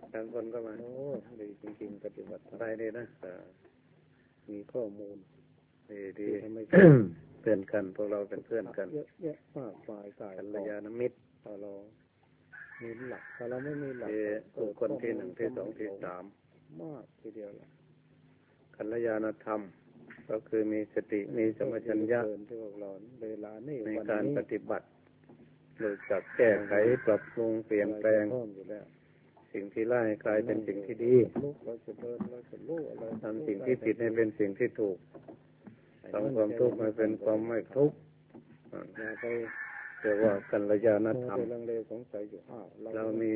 บางคนก็มาโอ้ดีจริงๆปฏิบัติอะไรดีนะมีข้อมูลดีทำไม เพื่อนกันพวกเราเป็นเพื่อนกันเยอะแยะมากมายกายกัลยาณมิตรถ้าเรามีหลักถ้าเราไม่มีหลักบุคคลที่หนึ่งที่สองที่สามมากทีเดียวแหละกัลยาณธรรมก็คือมีสติมีสัมปชัญญะในการปฏิบัติรู้จักแก้ไขปรับปรุงเปลี่ยนแปลงสิ่งที่ร้ายกลายเป็นสิ่งที่ดีทำสิ่งที่ผิดให้เป็นสิ่งที่ถูกทำความทุกข์ให้เป็นความไม่ทุกข์เรียกว่ากัลยาณธรรมเรามี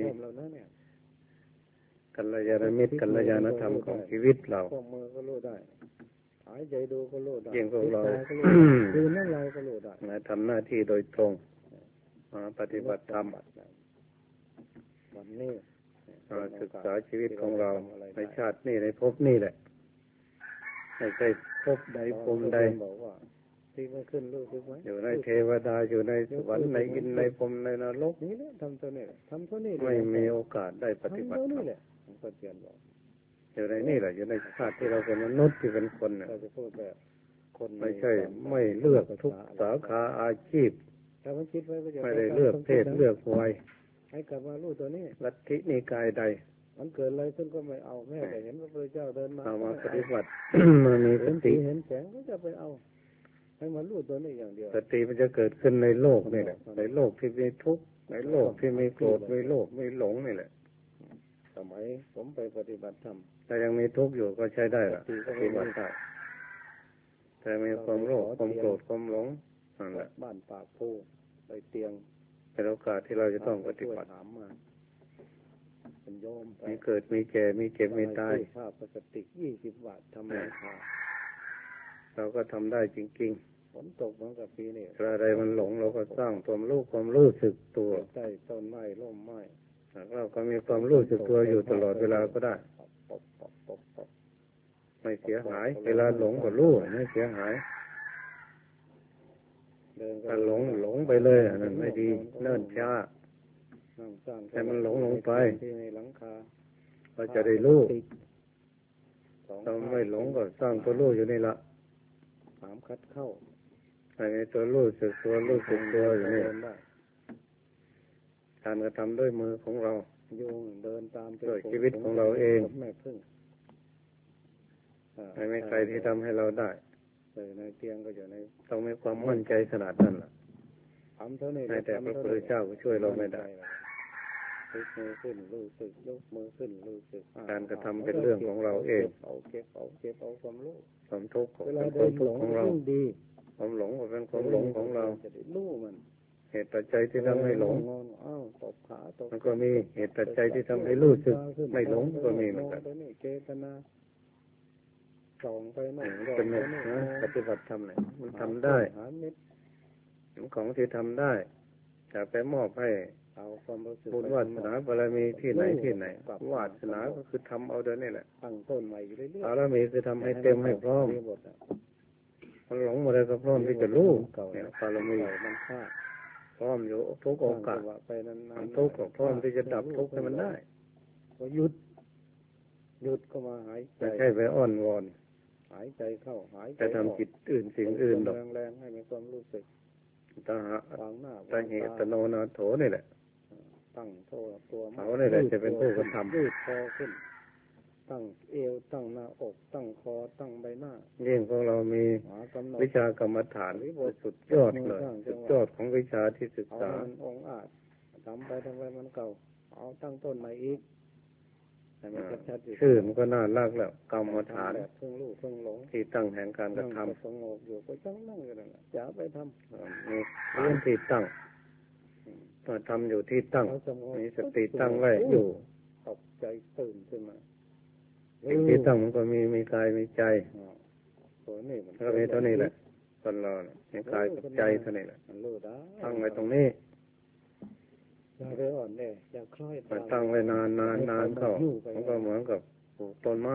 กัลยาณมิตรกัลยาณธรรมของชีวิตเราหายใจดูก็รู้ได้ยิ่งพวกเราคือนั่นเราก็รู้ได้ทำหน้าที่โดยตรงปฏิบัติธรรมวันนี้ศึกษาชีวิตของเราในชาตินี้ในภพนี้แหละไม่ใช่ภพใดภูมิใดที่มันขึ้นรู้สึกไหมอยู่ในเทวดาอยู่ในสวรรค์ในอินทร์ในพรหมในนรกนี่แหละทำตัวนี้ทำตัวนี้ไม่มีโอกาสได้ปฏิบัติธรรมก็เตือนบอกอยู่ในนี่แหละอยู่ในชาติที่เราเป็นมนุษย์ที่เป็นคนเนี่ยไม่ใช่ไม่เลือกทุกสาขาอาชีพไม่ได้เลือกเพศเลือกวัยให้กลับมารู้ตัวนี้ลัทธินิกายใดมันเกิดอะไรขึ้นก็ไม่เอาแม่แต่เห็นพระพุทธเจ้าเดินมาเอามาปฏิบัติ มันมีสติเห็นแสงก็จะไปเอาให้มันรู้ตัวนี้อย่างเดียวสติมันจะเกิดขึ้นในโลกนี่แหละในโลกที่มีทุกข์ในโลกที่มีโกรธมีโลภมีหลงนี่แหละสมัยผมไปปฏิบัติธรรมแต่ยังมีทุกข์อยู่ก็ใช้ได้ล่ะปฏิบัติได้แต่มีความโลภความโกรธความหลงนั่นแหละบ้านปากโพไปเตียงเป็นโอกาสที่เราจะต้องปฏิบัติเป็นโยมมีเกิดมีแก่มีเจ็บมีตายค่าพลาสติก20 บาททำไมเราก็ทำได้จริงๆฝนตกเหมือนกับปีนี้อะไรมันหลงเราก็สร้างความรู้สึกตัวใต้ต้นไม้ร่มไม้เราก็มีความรู้สึกตัวอยู่ตลอดเวลาก็ได้ไม่เสียหายเวลาหลงก็รู้ไม่เสียหายถ้าหลงไปเลยนั่นไม่ดีเนิ่นช้าแต่มันหลงไปเราจะได้รู้ถ้าไม่หลงก็สร้างตัวรู้อยู่นี่ละถามคัดเข้าในตัวรู้สึกตัวอยู่นี่การกระทำด้วยมือของเราเดินตามด้วยชีวิตของเราเองไม่มีใครที่ทำให้เราได้ในเตียงก็อยู่ในต้องมีความมั่นใจขนาดนั้นล่ะแต่พระพุทธเจ้าก็ช่วยเราไม่ได้ยกมือขึ้นรู้สึกยกมือขึ้นรู้สึกการกระทำเป็นเรื่องของเราเองเก็บเอาความรู้ความทุกข์เป็นความทุกข์ของเราความหลงก็เป็นความหลงของเราจะได้รู้มันเหตุปัจจัยที่ทำให้หลงมันก็มีเหตุปัจจัยที่ทำให้รู้สึกไม่หลงก็มีเหมือนกันส่องไปโน่นเป็นปฏิบัติธรรมเนี่ยมันทำได้ของที่ทำได้จะไปมอบให้บุญวาสนาบารมีที่ไหนวาสนาก็คือทำเอาเดินนี่แหละตั้งต้นใหม่เรื่อยๆบารมีคือทำให้เต็มให้พร้อมมันหลงมาเลยก็พร้อมที่จะรู้เนี่ยบารมีมันฆ่าพร้อมอยู่ทุกโอกาสมันทุกข์ก็พร้อมที่จะดับทุกข์ให้มันได้ก็หยุดก็มาหายใจไม่ใช่ไปอ้อนวอนหายใจเข้าหายใจออกจะทำจิตอื่นสิ่งอื่นหรอกแรงๆให้มีความรู้สึกตาเหตโนนาโถนี่แหละตั้งตัวเขานี่แหละจะเป็นผู้กระทำยืดคอขึ้นตั้งเอวตั้งหน้าอกตั้งคอตั้งใบหน้ายิ่งพวกเรามีวิชากรรมฐานสุดยอดเลยสุดยอดของวิชาที่ศึกษาองค์อาจทำไปมันเก่าเอาตั้งต้นใหม่อีกชื่อมันก็น่ารักแล้วกรรมฐานที่ตั้งแห่งการกระทำสงบอยู่ก็ต้องนั่งอยู่นั่นแหละอย่าไปทำมีพื้นที่ตั้งต้องทำอยู่ที่ตั้งมีสติตั้งไว้อยู่ตกใจตื่นขึ้นมาที่ตั้งมันก็มีกายมีใจก็มีเท่านี้แหละคนเรามีกายกับใจเท่านี้แหละตั้งไว้ตรงนี้มันตั้งไว้นานเข้ามันก็เหมือนกับปลูกต้นไม้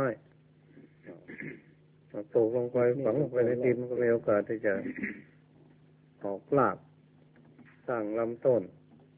ปลูกลงไปฝังลงไปในดินมันก็มีโอกาสที่จะออกรากสร้างลำต้น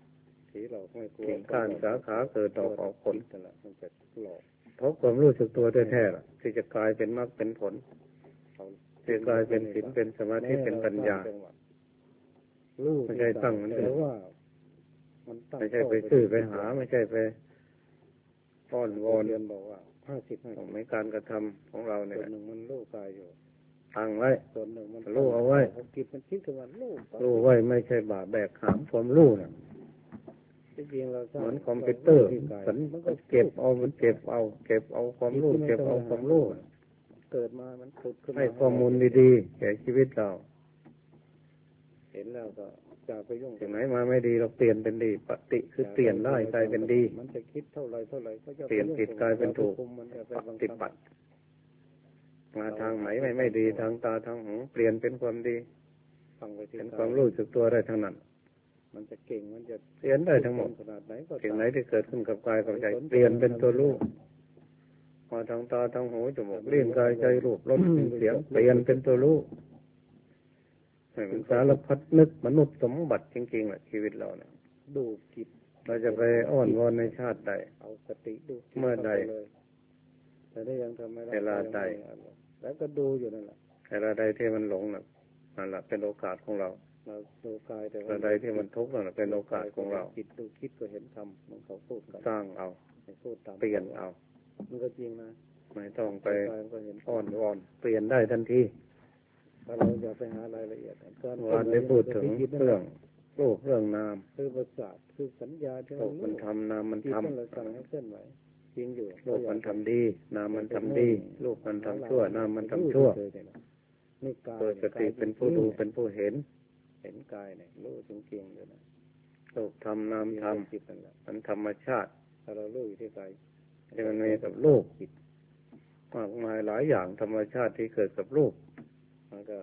ผีหลอกไม่กลัวกิ่งก้านสาขาเกิดดอกออกผลนั่นแหละมันจะหลอกเพราะความรู้สึกตัวแท้ๆที่จะกลายเป็นมรรคเป็นผลจะกลายเป็นศีลเป็นสมาธิเป็นปัญญาไม่ใช่ตั้งมันเป็นว่าไม่ใช่ไปซื้อไปหาไม่ใช่ไปป้อนวอนเรียนบอกว่า 50ในการกระทำของเราเนี่ยส่วนหนึ่งมันรู้กายอยู่ตั้งไว้ส่วนหนึ่งมันรู้เอาไว้จิตมันคิดถึงวันรู้ไว้ไม่ใช่บาแบกหามความรู้น่ะเหมือนคอมพิวเตอร์มันเก็บเอาความรู้เก็บเอาความรู้เกิดมามันผุดขึ้นให้ข้อมูลดีๆแก่ชีวิตเราเห็นแล้วก็จะไปยุ่งถึงไหนมาไม่ดีเราเปลี่ยนเป็นดีปฏิคือเปลี่ยนได้กลายเป็นดีมันจะคิดเท่าไรก็จะเปลี่ยนผิดกลายเป็นถูกปฏิบัติมาทางไหนไม่ดีทางตาทางหูเปลี่ยนเป็นความดีเป็นความรู้สึกตัวได้ทั้งนั้นมันจะเก่งมันจะเปลี่ยนได้ทั้งหมดสิ่งไหนที่เกิดขึ้นกับกายกับใจเปลี่ยนเป็นตัวรู้มาทางตาทางหูจมูกลิ้นกายใจรูปรสเสียงเปลี่ยนเป็นตัวรู้เป็นสารพัดนึกมนุษย์สมบัติจริงๆแหละชีวิตเราเนี่ยดูจิตเราจะไปอ้อนวอนในชาติใดเอาสติดูเมื่อใดแต่ได้ยังทำไม่ได้เวลาใดแล้วก็ดูอยู่นั่นแหละเวลาใดที่มันหลงนั่นแหละเป็นโอกาสของเราดูกายแต่เวลาใดที่มันทุกข์นั่นแหละเป็นโอกาสของเราจิตดูคิดก็เห็นธรรมมันเขาพูดกันสร้างเอาพูดตามเปลี่ยนเอามันก็จริงนะไม่ต้องไปอ้อนวอนเปลี่ยนได้ทันทีเราอย่าไปหารายละเอียดวันได้พูดถึงเรื่องโลกเรื่องนามคือประสาทคือสัญญาที่โลกมันทำนามมันทำเราสั่งให้เคลื่อนไหวจริงอยู่โลกมันทำดีนามมันทำดีโลกมันทำชั่วนามมันทำชั่วเปิดสติเป็นผู้ดูเป็นผู้เห็นกายเนี่ยรู้จริงๆเลยนะโลกทำนามทำมันธรรมชาติถ้าเรารู้อยู่ที่กายที่มันมีกับโลกมากมายหลายอย่างธรรมชาติที่เกิดกับโลกมันก็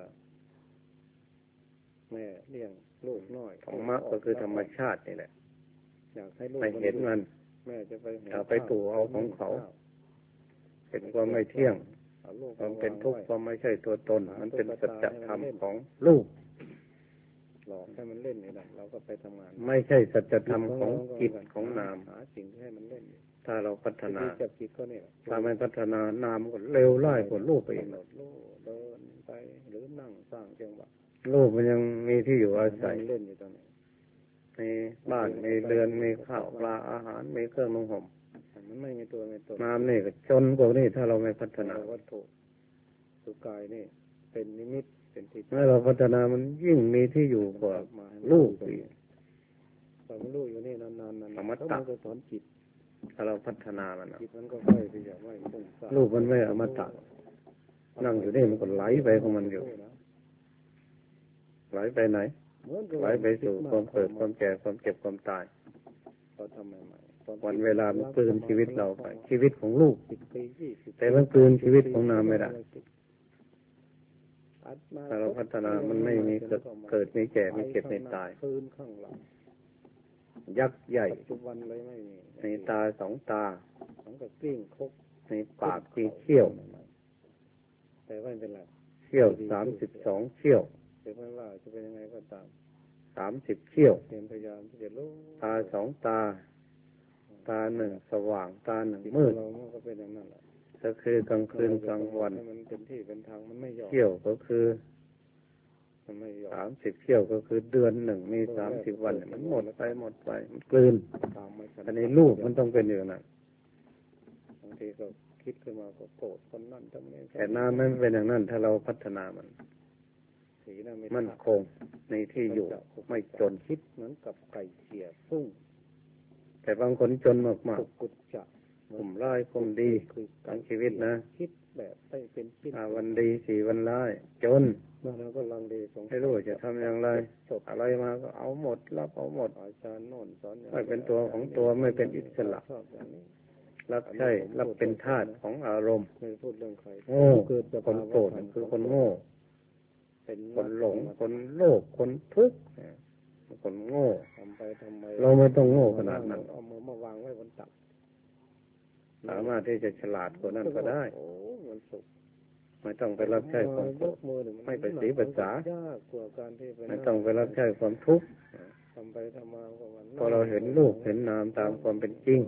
แม่เลี้ยงลูกน้อยธรรมะก็คือธรรมชาตินี่แหละอยากให้ลูกไปเห็นมันแม่จะไปเอาไปตู่เอาของเขาเป็นความไม่เที่ยงความเป็นทุกข์ความไม่ใช่ตัวตนมันเป็นสัจธรรมของลูกหลอกให้มันเล่นนี่แหละเราก็ไปทำงานไม่ใช่สัจธรรมของจิตของนามหาสิ่งที่ให้มันเล่นถ้าเราพัฒนาจับจิตก็เนี่ยถ้าไม่พัฒนานามก็เร็วไล่กว่าลูกไปเองเดินไปหรือนั่งสร้างจังหวะลูกมันยังมีที่อยู่อาศัยเล่นอยู่ตรงนี้มีบ้านมีเรือนมีข้าวปลาอาหารมีเครื่องนุ่งห่มมันไม่มีตัวไม่ตนน้ำนี่ก็จนกว่านี้ถ้าเราไม่พัฒนาวัตถุสุกายนี่เป็นนิมิตเป็นที่ถ้าเราพัฒนามันยิ่งมีที่อยู่กว่าลูกอีกพอมันลูกอยู่นี่นานๆมันก็สอนจิตถ้าเราพัฒนามันจิตมันก็ค่อยไปอย่างไม่พุ่งลูกมันไม่อมตะนั่งอยู่นี่มันก็ไหลไปของมันอยู่ไหลไปไหนไหลไปสู่ความเกิดความแก่ความเจ็บความตายวันเวลามันกลืนชีวิตเราไปชีวิตของลูกแต่มันกลืนชีวิตของนามไม่ได้ถ้าเราพัฒนามันไม่มีเกิดไม่แก่ไม่เจ็บไม่ตายยักษ์ใหญ่ในตาสองตาในปากมีเขี้ยวแต่ว่าเป็นไรเขี้ยว32เขี้ยวแต่ไม่ว่าจะเป็นยังไงก็ตาม 30เขี้ยวเป็นพยายามที่จะรู้ตา2ตาหนึ่งสว่างตาหนึ่งมืดเราก็เป็นอย่างนั้นแหละก็คือกลางคืนกลางวันมันเป็นที่เป็นทางมันไม่ยอมเขี้ยวก็คือ30เขี้ยวก็คือเดือนหนึ่งมี30วันมันหมดไปมันกลืนอันนี้ลูกมันต้องเป็นอย่างนั้นบางทีก็คิดขึ้นมาก็โกรธคนนั่นทำนี้แต่น้ำไม่เป็นอย่างนั้นถ้าเราพัฒนามันมันคงในที่อยู่ไม่จนคิดเหมือนกับไก่เขี่ยฟุ้งแต่บางคนจนมากๆกลุ่มร้ายกลุ่มดีทั้งชีวิตนะคิดแบบได้เป็นชิ้นวันดี4วันร้ายจนเราก็ลังเลไม่รู้จะทำอย่างไรอะไรมาก็เอาหมดรับเอาหมดอาจารย์โน่นสอนไม่เป็นตัวของตัวไม่เป็นอิสระรับใช่รับเป็นทาสของอารมณ์ไม่พูดเรื่องใครโง่คนโกรธคือคนโง่คนหลงคนโลภคนทุกข์คนโง่ทำไมเราไม่ต้องโง่ขนาดนั้นเอามือมาวางไว้บนตักสามารถที่จะฉลาดกว่านั้นก็ได้ไม่ต้องไปรับใช้ความโกรธไม่ไปสีภาษาไม่ต้องไปรับใช้ความทุกข์ทำไปทำมาก็มันพอเราเห็นรูปเห็นนามตามความเป็นจริง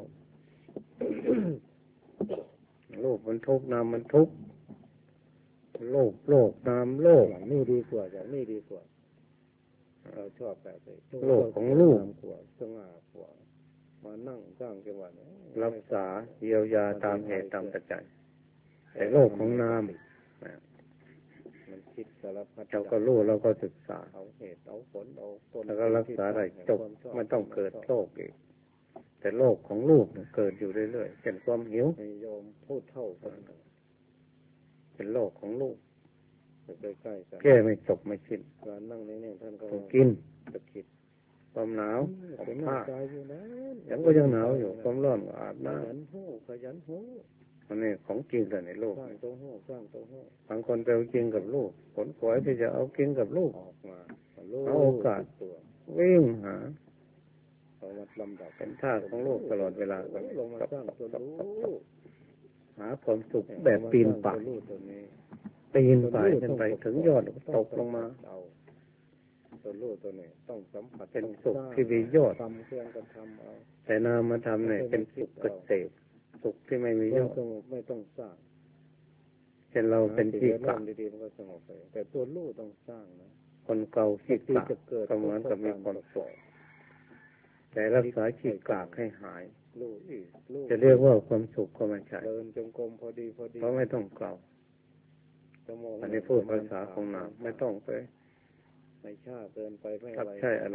รูปมันทุกข์นามมันทุกข์โลกนามโลกอย่างนี้ดีกว่าอย่างนี้ดีกว่าเราชอบแบบนี้โลกของรูปกว่าสง่ากว่ามานั่งสร้างจังหวะนี้รักษาเยียวยาตามเหตุตามปัจจัยแต่โลกของนามมันคิดสารพัดเราก็รู้เราก็ศึกษาเอาเหตุเอาผลเอาต้นแล้วก็รักษาได้จบไม่ต้องเกิดโรคอีกแต่โลกของรูปเกิดอยู่เรื่อยๆเป็นความหิวโยมพูดเท่ากันเป็นโลกของรูปใกล้ๆกันแก้ไม่จบไม่สิ้นการนั่งนี่ท่านก็กินจะคิดความหนาวเป็นผ้ายังก็ยังหนาวอยู่ความร้อนอาบน้ำขยันหูมันนี่ของจริงแต่ในโลกสร้างตัวหูสร้างตัวหูบางคนไปเอาจริงกับลูกผลขวายที่จะเอาจริงกับลูกออกมาเอาโอกาสวิ่งหาเอามาลำดับเป็นท่าของลูกตลอดเวลาลงมาสร้างตัวรู้หาความสุขแบบปีนป่ายปีนป่ายขึ้นไปถึงยอดตกลงมาตัวรู้ตัวนี้ต้องสัมผัสเป็นสุขที่มียอดทำเครื่องกันทำเอาแต่นามธรรมเนี่ยเป็นสุขเกษมสุขที่ไม่มียอดไม่ต้องสร้างเช่นเราเป็นขี้กะดีๆมันก็สงบไปแต่ตัวรู้ต้องสร้างนะคนเก่าขี้กะก็เหมือนกับมีความสุขแต่รักษาขี้กะให้หายจะเรียกว่าความสุขก็ไม่ใช่เดินจงกรมพอดีเพราะไม่ต้องเก่าอันนี้พูดภาษาของนามไม่ต้องไปไม่ช้าเกินไปไม่อะไรใช่อะไร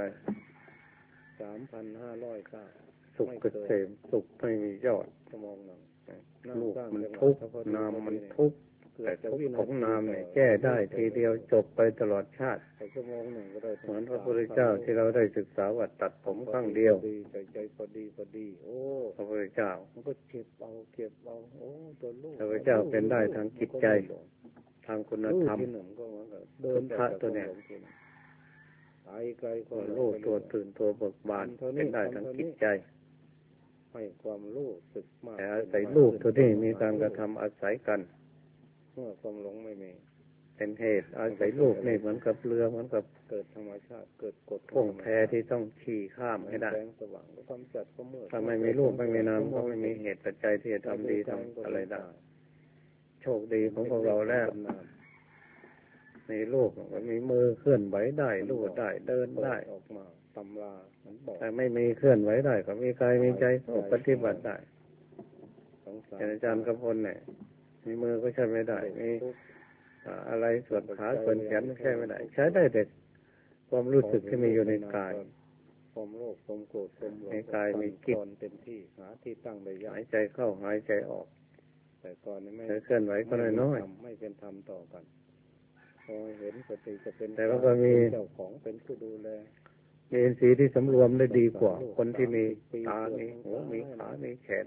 3,500 ก้าวสุขเกษมสุขไม่มียอดชั่วโมงหนึ่งลูกมันทุกข์นามมันทุกข์แต่ทุกข์ของนามเนี่ยแก้ได้ทีเดียวจบไปตลอดชาติชั่วโมงหนึ่งก็ได้เหมือนพระพุทธเจ้าที่เราได้ศึกษาว่าตัดผมครั้งเดียวใจพอดีโอ้พระพุทธเจ้ามันก็เก็บเอาโอ้ตัวลูกพระพุทธเจ้าเป็นได้ทางจิตใจทางคุณธรรมเดินพระตัวเนี่ยไกลก็รู้ตัวตื่นตัวเบิกบานเป็นได้ทางจิตใจให้ความรู้สึกมากแต่อาศัยรูปตัวนี้มีการกระทำอาศัยกันเมื่อความหลงไม่มีเป็นเหตุอาศัยรูปนี่เหมือนกับเรือเหมือนกับเกิดธรรมชาติเกิดกฎพ่วงแพที่ต้องขี่ข้ามให้ได้แสงสว่างความจัดความมืดถ้าไม่มีรูปไม่มีนามก็ไม่มีเหตุปัจจัยที่จะทำดีทำอะไรได้โชคดีของพวกเราแล้วในโลกมันมีมือเคลื่อนไหวได้รู้ได้เดินได้ออกมาตำราแต่ไม่มีเคลื่อนไหวได้ก็มีกายมีใจก็ปฏิบัติได้อาจารย์กำพลเนี่ยมีมือก็ใช้ไม่ได้มีอะไรส่วนขาส่วนแขนใช้ไม่ได้ใช้ได้แต่ความรู้สึกที่มีอยู่ในกายความโลภความโกรธความหลงในกายมีกิจเต็มที่หาที่ตั้งได้ยากหายใจเข้าหายใจออกแต่ก่อนนี้ไม่เคลื่อนไหวก็น้อยไม่เป็นธรรมต่อกันพอเห็นสติจะเป็นแต่ก็มีเจ้าของเป็นผู้ดูแลมีอินทรีย์ที่สำรวมได้ดีกว่าคนที่มีตามีหูมีขามีแขน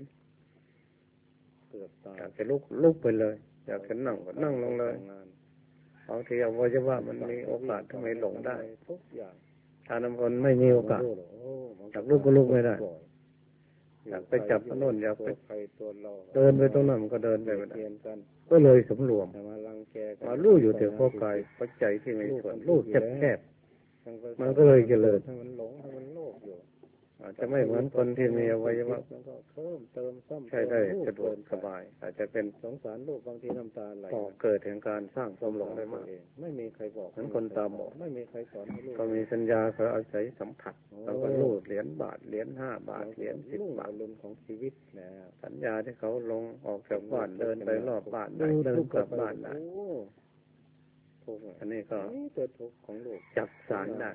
อยากจะลุกไปเลยอยากจะนั่งก็นั่งลงเลยบางทีอวัยวะมันมีโอกาสทำไมหลงได้ทุกอย่างถ้านำคนไม่มีโอกาสอยากลุกก็ลุกไม่ได้อยากไปจับโน่นอยากไปเดินไปตรงนั้นมันก็เดินไปไม่ได้ก็เลยสำรวมมาลู่อยู่แต่พอกายพอใจที่ไม่ส่วนลู่แคบมันก็เลยเจริญมันหลงมันโลภอยู่อาจจะไม่เหมือนคนที่มีอวัยวะเพิ่มเติมซ้ำใช่ได้สะดวกสบายอาจจะเป็นสงสารลูกบางทีน้ำตาไหลเกิดแห่งการสร้างความหลงได้มากไม่มีใครบอกเหมือนคนตาบอดไม่มีใครสอนให้ลูกก็มีสัญญาเขาอาศัยสัมผัสแล้วก็รูดเหรียญบาทเหรียญ5 บาทเหรียญ10 บาทลุนของชีวิตนะสัญญาที่เขาลงออกจากบ้านเดินไปรอบบ้านได้เดินกลับบ้านได้อันนี้ก็ตัวทุกข์ของลูกจับสารได้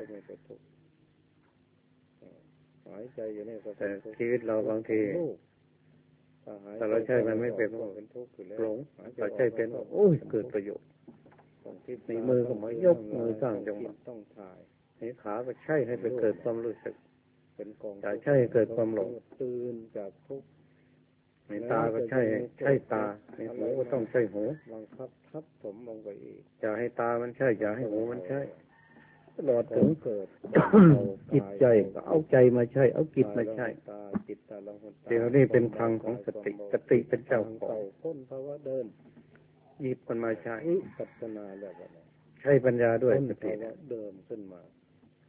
หายใจอยู่นี่ก็แต่ชีวิตเราบางทีแต่เราใช้มันไม่เป็นหลงเราใช้เป็นโอ้ยเกิดประโยชน์ในมือก็มายกมือสร้างจังหวะต้องถ่ายในขาก็ใช้ให้ไปเกิดความรู้สึกเป็นกองใช้ให้เกิดความหลงตื่นจากทุกข์ในตาก็ใช้ตาในหูก็ต้องใช้หูบังคับทับถมลงไปอีกอย่าให้ตามันใช่อย่าให้หูมันใช่ตลอดถึงเกิดจิตใจก็เอาใจมาใช่เอาจิตมาใช่สิ่งเหล่านี้เป็นพลังของสติเป็นเจ้าของพ้นภาวะเดินหยิบมันมาใช้พัฒนาแล้วใช้ปัญญาด้วยสติเดิมขึ้นมา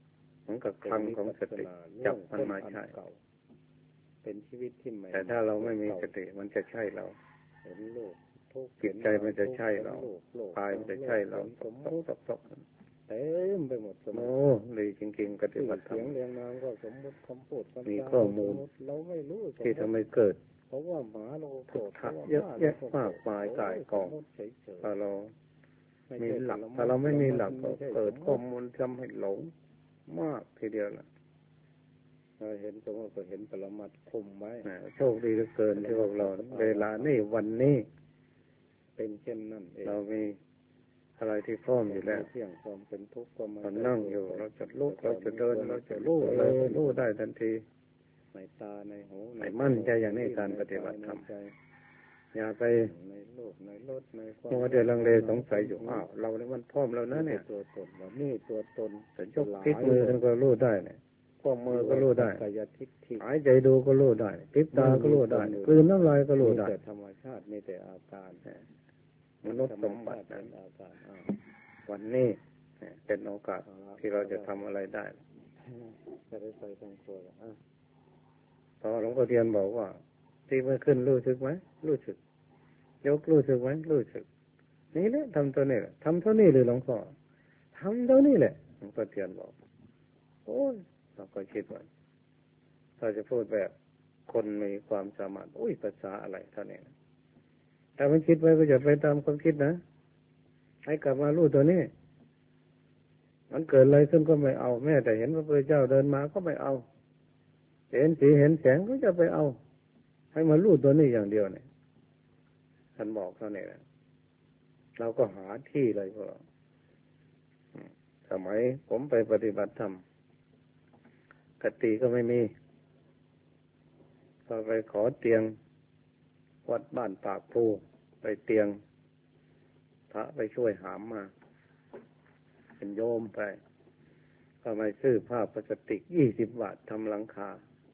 เหมือนกับคลังของสติจับมันมาใช้เป็นชีวิตที่ใหม่แต่ถ้าเราไม่มีสติมันจะใช่เราเห็นโลกทุกข์จิตใจมันจะใช่เรากายมันจะใช่เราสมมุติเต็มไปหมดโอ้ดีจริงๆปฏิบัติธรรมเสียงเรียงนามก็สมมุติคำพูดคำจามีข้อมูลเราไม่รู้ที่ทำให้เกิดเพราะว่าหมาเราโกรธเยอะแยะมากมายกายกองถ้าเรามีหลักถ้าเราไม่มีหลักก็เกิดข้อมูลทำให้หลงมากทีเดียวล่ะเห็นสมมติก็เห็นปรมัตถ์คุมไว้โชคดีเหลือเกินที่พวกเราเวลานี้วันนี้เป็นเช่นนั้นเองเรามีอะไรที่พร้อมอยู่แล้วเที่ยงความเป็นทุกข์ก็มานั่งอยู่เราจะลุกเราจะเดินเราจะรู้อะไรรู้ได้ทันทีในตาในหูในมั่นใจอย่างนี้การปฏิบัติธรรมอย่าไปในโลกในรถในความมัวแต่ลังเลสงสัยอยู่อ้าวเราเนี่ยมันพร้อมแล้วนะเนี่ยตัวตนว่านี่ตัวตนแต่ยกพลิกมือท่านก็รู้ได้เนี่ยข้อมือก็รู้ได้หายใจดูก็รู้ได้พลิกตาก็รู้ได้กลืนน้ำลายก็รู้ได้แต่ธรรมชาติมีแต่อาการมนุษย์สมบัตินั้นวันนี้เป็นโอกาสที่เราจะทำอะไรได้จะได้ไปทางครัวพอหลวงพ่อเทียนบอกว่าที่ไม่ขึ้นรู้สึกไหมรู้สึกยกรู้สึกไหมรู้สึกนี่แหละทำตัวนี้แหละทำเท่านี้หรือหลวงพ่อทำเท่านี้แหละหลวงพ่อเทียนบอกโอ้ยเราก็คิดว่าถ้าจะพูดแบบคนมีความสามารถอุ้ยภาษาอะไรเท่านี้ถ้ามันคิดไว้ก็อย่าไปตามความคิดนะให้กลับมารู้ตัวนี้มันเกิดอะไรขึ้นก็ไม่เอาแม้แต่เห็นพระพุทธเจ้าเดินมาก็ไม่เอาเห็นสีเห็นแสงก็จะไปเอาให้มารู้ตัวนี้อย่างเดียวเนี่ยท่านบอกเท่านี้แหละเราก็หาที่เลยพวกเราสมัยผมไปปฏิบัติธรรมกติก็ไม่มีก็ไปขอเตียงวัดบ้านปากภูไปเตียงพระไปช่วยหามมาเป็นโยมไปก็ไม่ซื้อผ้าพลาสติก20 บาททำหลังคา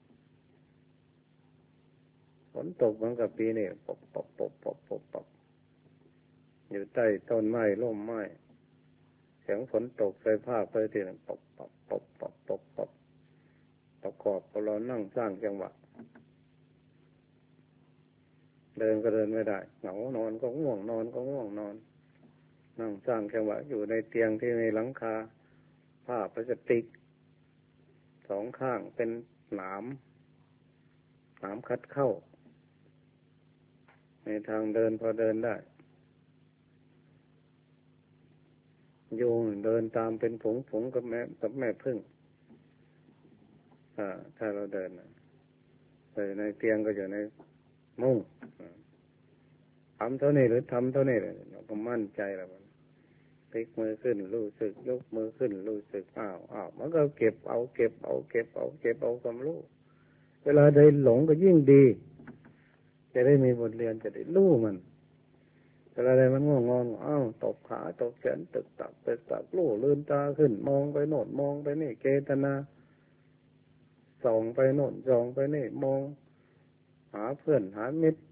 ฝนตกเหมือนกับปีนี้ปบปบปบปบปบปบอยู่ใต้ต้นไม้ร่มไม้เสียงฝนตกใส่ผ้าไปทีนึงปบปบปบปบปบปบประกอบเรานั่งสร้างจังหวะเดินก็เดินไม่ได้เหงานอนก็ง่วงนอนก็ง่วงนอนนั่งสร้างจังหวะอยู่ในเตียงที่ในหลังคาผ้าพลาสติก2 ข้างเป็นหนามคัดเข้าในทางเดินพอเดินได้โยงเดินตามเป็นผงกับแม่พึ่งถ้าเราเดินในเตียงก็อยู่ในมุ้งทำเท่านี้หรือทำเท่านี้เลยเราก็มั่นใจแล้วมันพลิกมือขึ้นรู้สึกยกมือขึ้นรู้สึกอ้าวมันก็เก็บเอาความรู้เวลาใดหลงก็ยิ่งดีจะได้มีบทเรียนจะได้รู้มันเวลาใดมันง่วงตบขาตบแขนตึกตักรู้ลืมตาขึ้นมองไปโน่นมองไปนี่เจตนาส่องไปโน่นส่องไปนี่มองหาเพื่อนหามิตร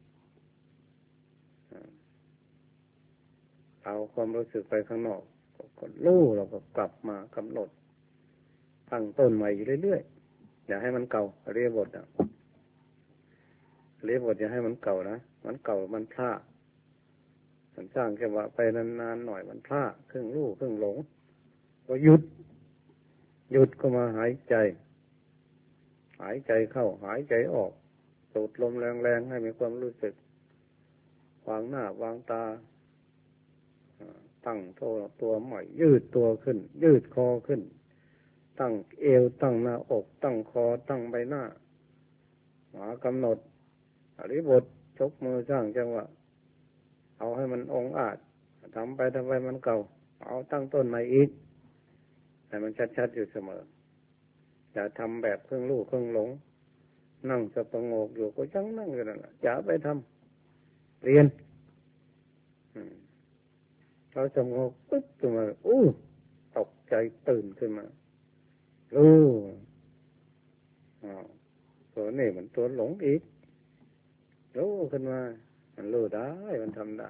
เอาความรู้สึกไปข้างนอกก็รู้เราก็กลับมากำหนดตั้งต้นใหม่อยู่เรื่อยๆอย่าให้มันเก่าเรียบทอย่าให้มันเก่านะมันเก่ามันพลาดมันสร้างจังหวะไปนานๆหน่อยมันพลาดครึ่งรู้ครึ่งหลงก็หยุดก็มาหายใจเข้าหายใจออกสูดลมแรงๆให้มีความรู้สึกวางหน้าวางตาตั้งตัวใหม่ยืดตัวขึ้นยืดคอขึ้นตั้งเอวตั้งหน้าอกตั้งคอตั้งใบหน้าหากำหนดอริบทชกมือสร้างจังหวะเอาให้มันองอาจทำไปมันเก่าเอาตั้งต้นใหม่อีกแต่มันชัดๆอยู่เสมออย่าทำแบบครึ่งรู้ครึ่งหลงนั่งสงบอยู่ก็ยังนั่งอยู่นั่นแหละอย่าไปทำเรียนเราสงบปึ๊บขึ้นมาตกใจตื่นขึ้นมาตัวนี้มันตัวหลงอีกรู้ขึ้นมามันรู้ได้มันทำได้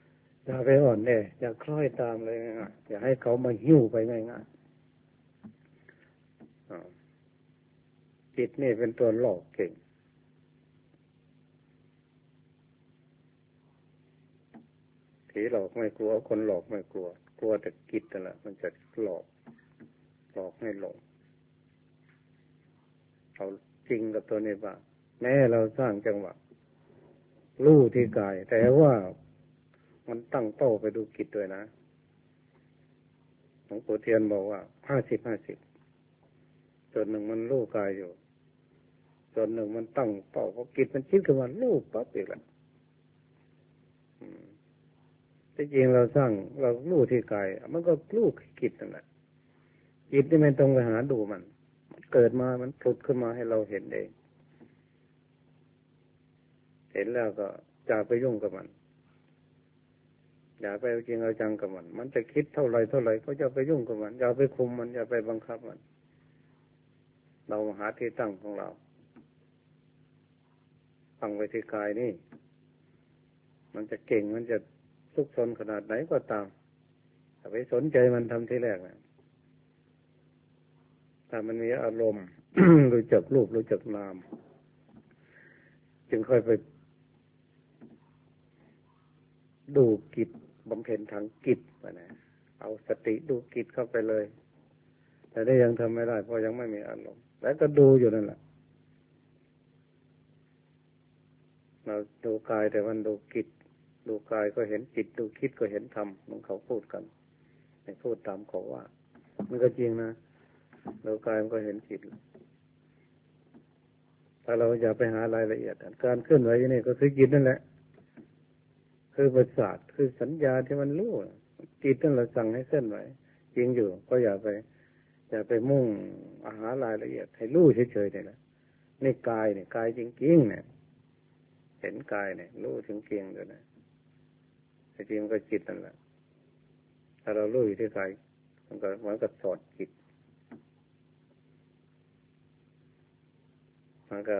อย่าไปอ่อนแออย่าคล้อยตามเลยง่ายอย่าให้เขามาหิ้วไปง่ายๆจิตนี่เป็นตัวหลอกเก่งผีหลอกไม่กลัวคนหลอกไม่กลัวกลัวแต่จิตนั่นแหละมันจะหลอกให้หลงเอาจริงกับตัวนี้ว่าแม้เราสร้างจังหวะรู้ที่กายแต่ว่ามันตั้งเป้าไปดูจิตด้วยนะหลวงปู่เทียนบอกว่า50ส่วนหนึ่งมันรู้กายอยู่ส่วนหนึ่งมันตั้งเป้าเพราะจิตมันคิดขึ้นมารู้ปั๊บอีกแล้วที่จริงเราสร้างเรารู้ที่กายมันก็รู้จิตนั่นแหละจิตนี่ไม่ต้องไปหาดูมันเกิดมามันผุดขึ้นมาให้เราเห็นเองเห็นแล้วก็อย่าไปยุ่งกับมันอย่าไปเอาจริงเอาจังกับมันมันจะคิดเท่าไรก็อย่าไปยุ่งกับมันอย่าไปคุมมันอย่าไปบังคับมันเราหาที่ตั้งของเราตั้งไว้ที่กายนี่มันจะเก่งมันจะทุกข์ทนขนาดไหนก็ตามอย่าไปสนใจมันทำที่แรกนะถ้ามันมีอารมณ์ รู้จักรูปรู้จักนามจึงค่อยไปดูจิตบำเพ็ญทางจิตนะเอาสติดูจิตเข้าไปเลยแต่ได้ยังทำไม่ได้เพราะยังไม่มีอารมณ์แล้วก็ดูอยู่นั่นแหละเราดูกายแต่มันดูจิตดูกายก็เห็นจิตดูคิดก็เห็นธรรมมันเขาพูดกันไม่พูดตามเขาว่ามันก็จริงนะดูกายมันก็เห็นจิตถ้าเราอย่าไปหารายละเอียดการเคลื่อนไหวนี่ก็คือจิตนั่นแหละคือประสาทคือสัญญาที่มันรู้จิตนั่นเราสั่งให้เคลื่อนไหวจริงอยู่ก็อย่าไปมุ่งหารายละเอียดให้รู้เฉยๆเนี่ยนะนี่กายเนี่ยกายจริงๆเนี่ยเห็นกายเนี่ยรู้ถึงเกียงด้วยนะแต่จริงก็จิตนั่นแหละถ้าเรารู้อยู่ที่กายมันก็เหมือนกับสอดจิตมันก็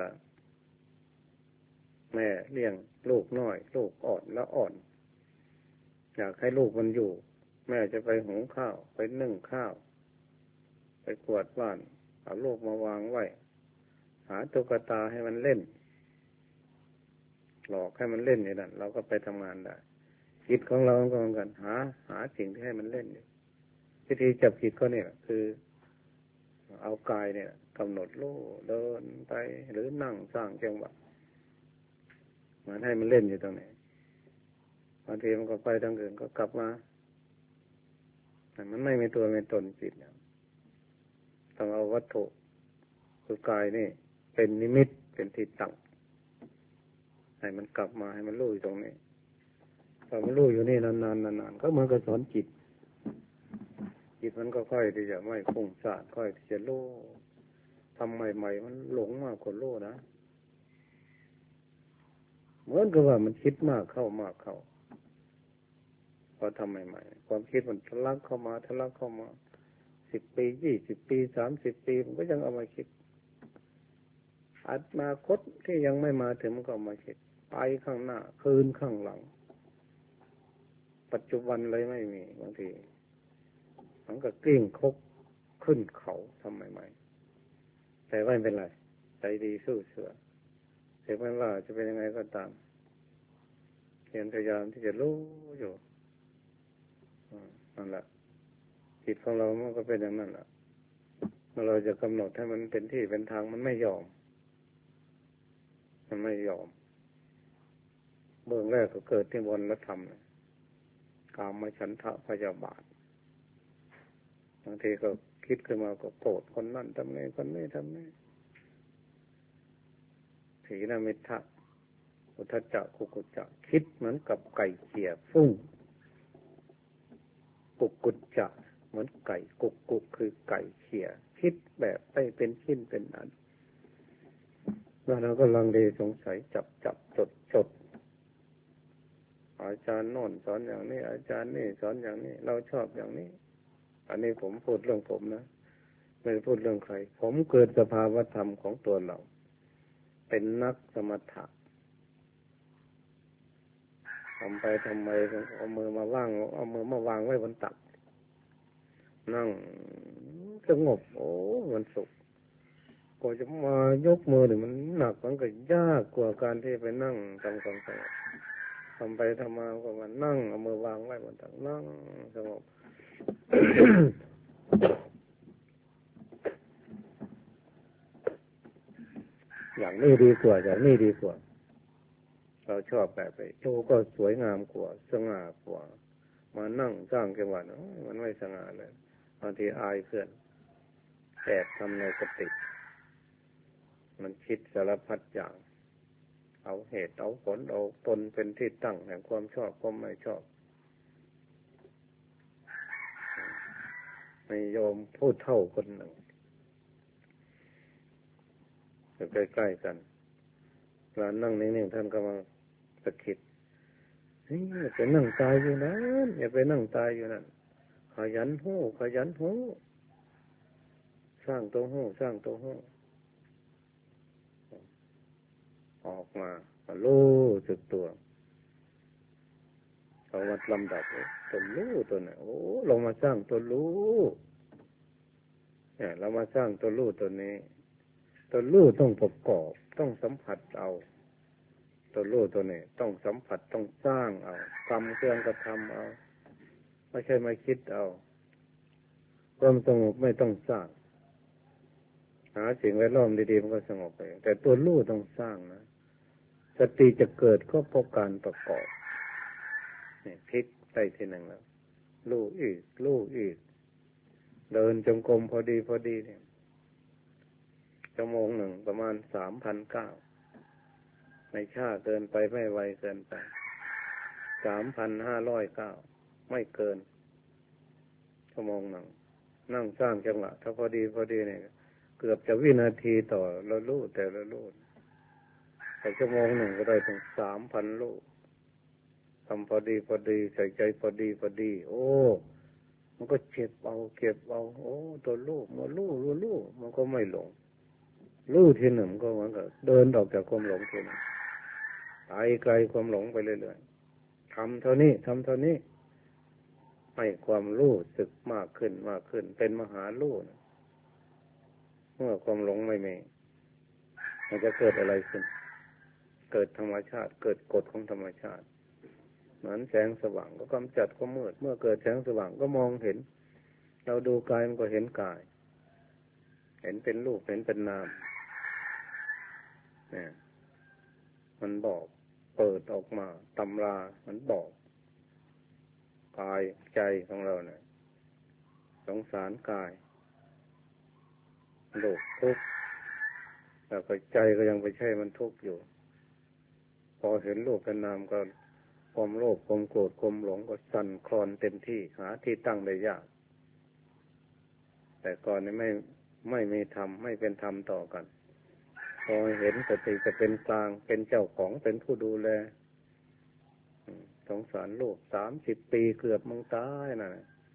แม่เลี้ยงลูกน้อยลูกอ่อนแล้วอ่อนอยากให้ลูกมันอยู่แม่จะไปหุงข้าวไปนึ่งข้าวไปกวาดบ้านเอาลูกมาวางไว้หาตุ๊กตาให้มันเล่นหลอกให้มันเล่นอย่างนั้นเราก็ไปทำงานได้จิตของเราก็เหมือนกันหาสิ่งที่ให้มันเล่นวิธีจับจิตก็เนี่ยคือเอากายเนี่ยกำหนดรู้เดินไปหรือนั่งสร้างจังหวะมันให้มันเล่นอยู่ตรงนี้บางทีมันก็ไปทางอื่นก็กลับมาแต่มันไม่มีตัวมีตนจิตต้องเอาวัตถุคือกายนี่เป็นนิมิตเป็นที่ตั้งให้มันกลับมาให้มันรู้อยู่ตรงนี้พอมันรู้อยู่นี่นานๆก็เหมือนกับสอนจิตมันก็ค่อยที่จะไม่ฟุ้งซ่านค่อยที่จะรู้ทำใหม่ๆมันหลงมากกว่ารู้นะเหมือนกับว่ามันคิดมากเข้าพอทำใหม่ๆความคิดมันทะลักเข้ามา10 ปี20 ปี30 ปีมันก็ยังเอามาคิดอนาคตที่ยังไม่มาถึงมันก็เอามาคิดไปข้างหน้าคืนข้างหลังปัจจุบันเลยไม่มีบางทีมันก็กลิ้งคกขึ้นเขาทำใหม่ๆแต่ไม่เป็นไรใจดีสู้เสือถึงแม้ว่าจะเป็นยังไงก็ตามเพียรพยายามที่จะรู้อยู่นั่นแหละจิตของเรามันก็เป็นอย่างนั้นแหละเมื่อเราจะกำหนดให้มันเป็นที่เป็นทางมันไม่ยอมเบื้องแรกก็เกิดที่วนและธรรมกามฉันทะพยาบาทบางทีก็คิดขึ้นมาก็โกรธคนนั่นทำนี่คนนี้ทำนี่ถีนมิทธะอุทธัจจะกุกุจจะคิดเหมือนกับไก่เขี่ยฟุ้งกุกุจจะเหมือนไก่กุกคือไก่เขี่ยคิดแบบไปเป็นชิ้นเป็นอันแล้วเราก็ลังเลสงสัยจับจดอาจารย์โน่นสอนอย่างนี้อาจารย์นี่สอนอย่างนี้เราชอบอย่างนี้อันนี้ผมพูดเรื่องผมนะไม่ได้พูดเรื่องใครผมเกิดสภาวธรรมของตัวเราเป็นนักสมถะทำไปทำไมเอามือมาวางไว้บนตักนั่งสงบโอ้มันสุขว่าจะมายกมือเนี่ยมันหนักมันก็ยากกว่าการที่ไปนั่งทำความสงบทำไปทำมาก็มานั่งเอามือวางไว้บนตักนั่งสงบ อย่างนี้ดีกว่าอย่างนี้ดีกว่าเราชอบแบบไปโชว์ก็สวยงามกว่าสง่ากว่ามานั่งสร้างจังหวะมันไม่สง่าเลยบางทีอายเพื่อนแอบทำในสติมันคิดสารพัดอย่างเอาเหตุเอาผลเอาตนเป็นที่ตั้งแห่งความชอบความไม่ชอบไม่ยอมพูดเท่าคนหนึ่งอยู่ใกล้ๆกันเวลานั่งนิ่งๆท่านก็มาสะกิดอย่าไปนั่งตายอยู่นั้นอย่าไปนั่งตายอยู่นั่นขยันหู้ขยันหู้สร้างตัวหู้สร้างตัวหู้ออกมารู้สึกตัวเอาวัดลำดับตัวรู้ตัวไหนโอ้ลงมาสร้างตัวรู้เนี่ยเรามาสร้างตัวรู้ตัวนี้ตัวรู้ต้องประกอบต้องสัมผัสเอาตัวรู้ตัวนี้ต้องสัมผัสต้องสร้างเอาทำเครื่องกระทำเอาไม่ใช่มาคิดเอาความสงบไม่ต้องสร้างหาสิ่งแวดล้อมดีๆมันก็สงบไปแต่ตัวรู้ต้องสร้างนะสติจะเกิดก็เพราะการประกอบนี่พลิกได้ทีหนึ่งแล้วรู้อีกรู้อีกเดินจงกรมพอดีเนี่ยชั่วโมงหนึ่งประมาณ3,900ในชาติเดินไปไม่ไวเกินไป3,509ไม่เกินชั่วโมงหนึ่งนั่งสร้างจังหวะถ้าพอดีเนี่ยเกือบจะวินาทีต่อเรารู้แต่ละรู้แต่ชั่วโมงหนึ่งก็ได้ถึง3,000รู้ทำพอดีใส่ใจพอดีโอ้มันก็เก็บเอาโอ้ตัวรู้มารู้มันก็ไม่หลงรู้ทีหนึ่งก็มันก็เดินออกจากความหลงทีหนึ่งไปไกลความหลงไปเรื่อยๆทำเท่านี้ให้ความรู้สึกมากขึ้นเป็นมหารู้นะเมื่อความหลงไม่มีมันจะเกิดอะไรขึ้นเกิดธรรมชาติเกิดกฎของธรรมชาติเหมือนแสงสว่างก็กำจัดความมืดเมื่อเกิดแสงสว่างก็มองเห็นเราดูกายมันก็เห็นกายเห็นเป็นรูปเห็นเป็นนามเนี่ยมันบอกเปิดออกมาตำรามันบอกกายใจของเราเนี่ยสงสารกายโลภทุกข์แต่ใจก็ยังไปใช่มันทุกข์อยู่พอเห็นรูปเป็นนามก็ความโลภความโกรธความหลงก็สั่นคลอนเต็มที่หาที่ตั้งได้ยากแต่ก่อนนี้ไม่มีธรรมไม่เป็นธรรมต่อกันพอเห็นสติจะเป็นกลางเป็นเจ้าของเป็นผู้ดูแลสงสารโลก30 ปีเกือบมึงตายน่ะ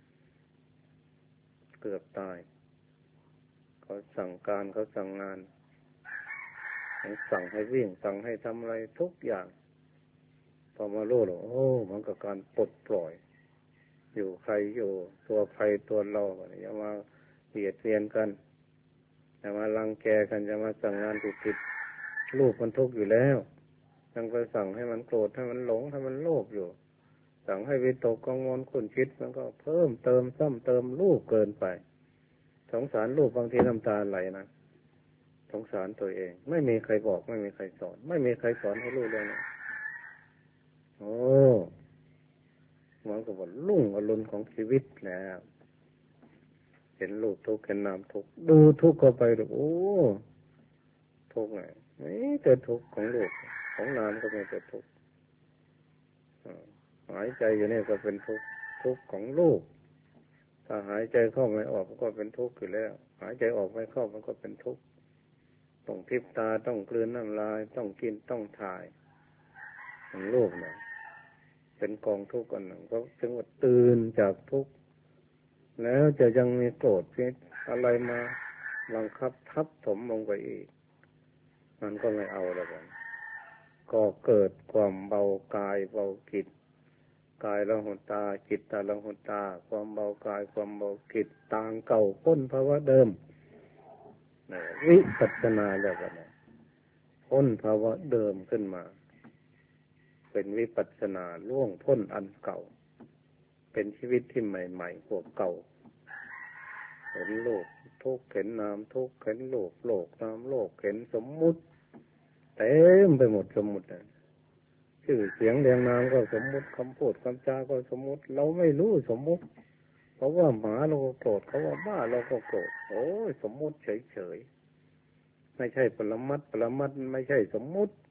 เกือบตายเขาสั่งการเขาสั่งงานสั่งให้วิ่งสั่งให้ทำอะไรทุกอย่างพอมารู้หรอโอ้มันก็การปลดปล่อยอยู่ใครอยู่ตัวใครตัวเราอย่ามาเบียดเบียนกันอย่ามารังแกกันอย่ามาสั่งงานผิดลูกมันทุกข์อยู่แล้วยังไปสั่งให้มันโกรธให้มันหลงให้มันโลภอยู่สั่งให้วิตกกังวลขุ่นคิดมันก็เพิ่มเติมซ้ำเติมลูกเกินไปสงสารลูกบางทีน้ำตาไหลนะสงสารตัวเองไม่มีใครบอกไม่มีใครสอนไม่มีใครสอนให้ลูกเลยนะโอ้มันก็ว่าลุ่งอรุณของชีวิตแล้วเห็นลูกทุกข์เห็นนามทุกข์ดูทุกข์เข้าไปดูโอ้ทุกข์ไงไม่แต่ทุกข์ของลูกของนามก็ไม่แต่ทุกข์หายใจอยู่นี่ก็เป็นทุกข์ของลูกถ้าหายใจเข้าไม่ออกก็เป็นทุกข์อยู่แล้วหายใจออกไม่เข้ามันก็เป็นทุกข์ต้องพริบตาต้องกลืนน้ำลายต้องกินต้องถ่ายของลูกเนี่ยเป็นกองทุกข์อันหนึ่งก็ถึงว่าตื่นจากทุกข์แล้วจะยังมีโกรธอะไรมาบังคับทับถมลงไปอีกมันก็ไม่เอาแล้วกันก็เกิดความเบากายเบาจิตกายละหุตาจิตตาละหุตาความเบากายความเบาจิตต่างเก่าพ้นภาวะเดิมวิปัสสนาแล้วก็พ้นภาวะเดิมขึ้นมาเป็นวิปัสสนาล่วงพ้นอันเก่าเป็นชีวิตที่ใหม่ๆกว่าเก่าเห็นโลกทุกข์เห็นนามทุกข์เห็นโลกโลกนามโลกเห็นสมมุติเต็มไปหมดสมมุติชื่อเสียงเรียงนามก็สมมุติคำพูดคำจาก็สมมุติเราไม่รู้สมมุติเพราะว่าหมาเราก็โกรธเขาว่าบ้าเราก็โกรธโอ้ยสมมุติเฉยๆไม่ใช่ปรมัตถ์ปรมัตถ์ไม่ใช่สมมุติ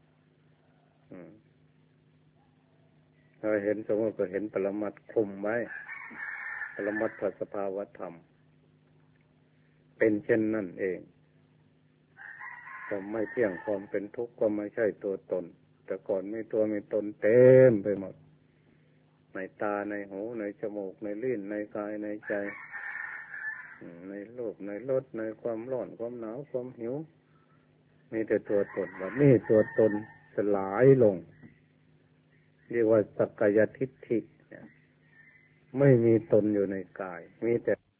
เราเห็นสมมุติก็เห็นปรมัตถ์คุมไว้ปรมัตถสภาวธรรมเป็นเช่นนั่นเองความไม่เที่ยงความเป็นทุกข์ก็ไม่ใช่ตัวตนแต่ก่อนมีตัวมีตนเต็มไปหมดในตาในหูในจมูกในลิ้นในกายในใจในโลกในรสในความร้อนความหนาวความหิวมีแต่ตัวตนแบบนี้ตัวตนสลายลงเรียกว่าสักกายทิฏฐิไม่มีตนอยู่ในกายมีแต่